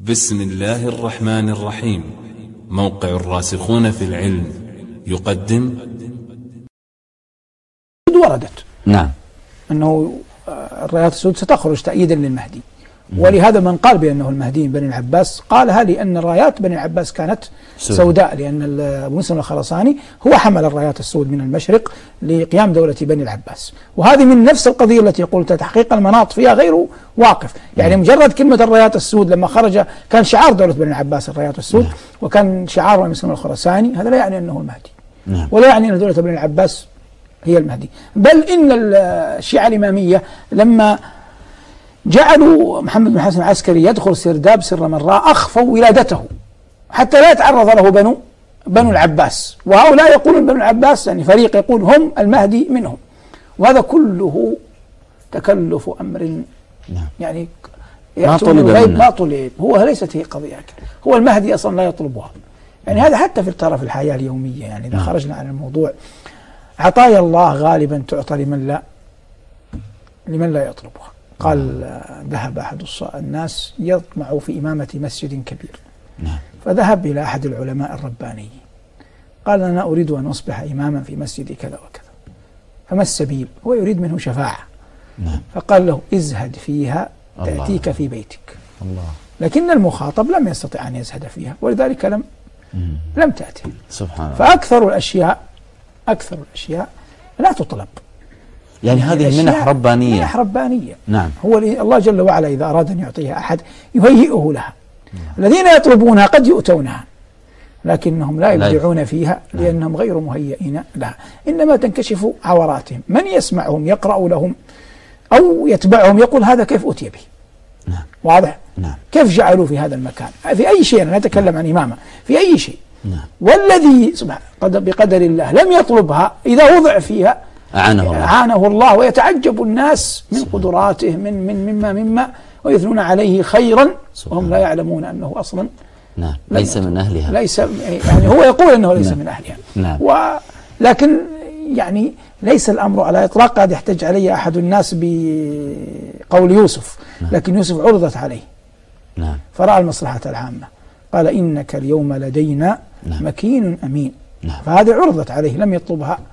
بسم الله الرحمن الرحيم. موقع الراسخون في العلم يقدم. وردت نعم أنه الرايات السود ستخرج تأييدا للمهدي، ولهذا من قال بأنه المهدي بني العباس قالها لأن رايات بني العباس كانت سوداء، لأن أبو مسلم الخراساني هو حمل الرايات السود من المشرق لقيام دولة بني العباس، وهذه من نفس القضية التي قلت تحقيق المناط فيها غير واقف. يعني مجرد كلمة الرايات السود لما خرج كان شعار دولة بني العباس الرايات السود، وكان شعار أبو مسلم الخراساني، هذا لا يعني أنه المهدي، ولا يعني أن دولة بني العباس هي المهدي. بل إن الشيعة الإمامية لما جعلوا محمد بن حسن العسكري يدخل سرداب سر مراء أخفوا ولادته حتى لا يتعرض له بنو العباس، وهؤلاء يقولون بنو العباس يعني فريق يقول هم المهدي منهم، وهذا كله تكلف أمر يعني ما طلب، هو ليست هي قضية كده. هو المهدي أصلا لا يطلبها، يعني هذا حتى في الطرف الحياة اليومية. يعني إذا خرجنا عن الموضوع، عطايا الله غالبا تعطى لمن لا يطلبها. قال ذهب أحد الناس يطمع في إمامة مسجد كبير، فذهب إلى أحد العلماء الربانيين قال أنا أريد أن أصبح إماما في مسجد كذا وكذا، فما السبيل؟ هو يريد منه شفاعة. فقال له ازهد فيها تأتيك في بيتك. لكن المخاطب لم يستطع أن يزهد فيها، ولذلك لم تأتي. سبحان الله. فأكثر الأشياء لا تطلب، يعني هذه منح ربانية. نعم. هو الله جل وعلا إذا أراد أن يعطيها أحد يهيئه لها. الذين يطلبونها قد يؤتونها لكنهم لا يبدعون فيها لأنهم غير مهيئين لها، إنما تنكشف عوراتهم. من يسمعهم يقرأ لهم أو يتبعهم يقول هذا كيف أتي به؟ واضح؟ كيف جعلوا في هذا المكان؟ في أي شيء، أنا أتكلم عن إمامة في أي شيء. والذي بقدر الله لم يطلبها إذا وضع فيها أعانه الله، ويتعجب الناس من قدراته مما ويثنون عليه خيرا وهم لا يعلمون أنه أصلا ليس من أهلها. يعني هو يقول أنه ليس من أهلها. لكن يعني ليس الأمر على إطلاق. قد يحتج علي أحد الناس بقول يوسف، لكن يوسف عرضت عليه فرأى المصلحة العامة، قال إنك اليوم لدينا مكين أمين. فهذه عرضت عليه لم يطلبها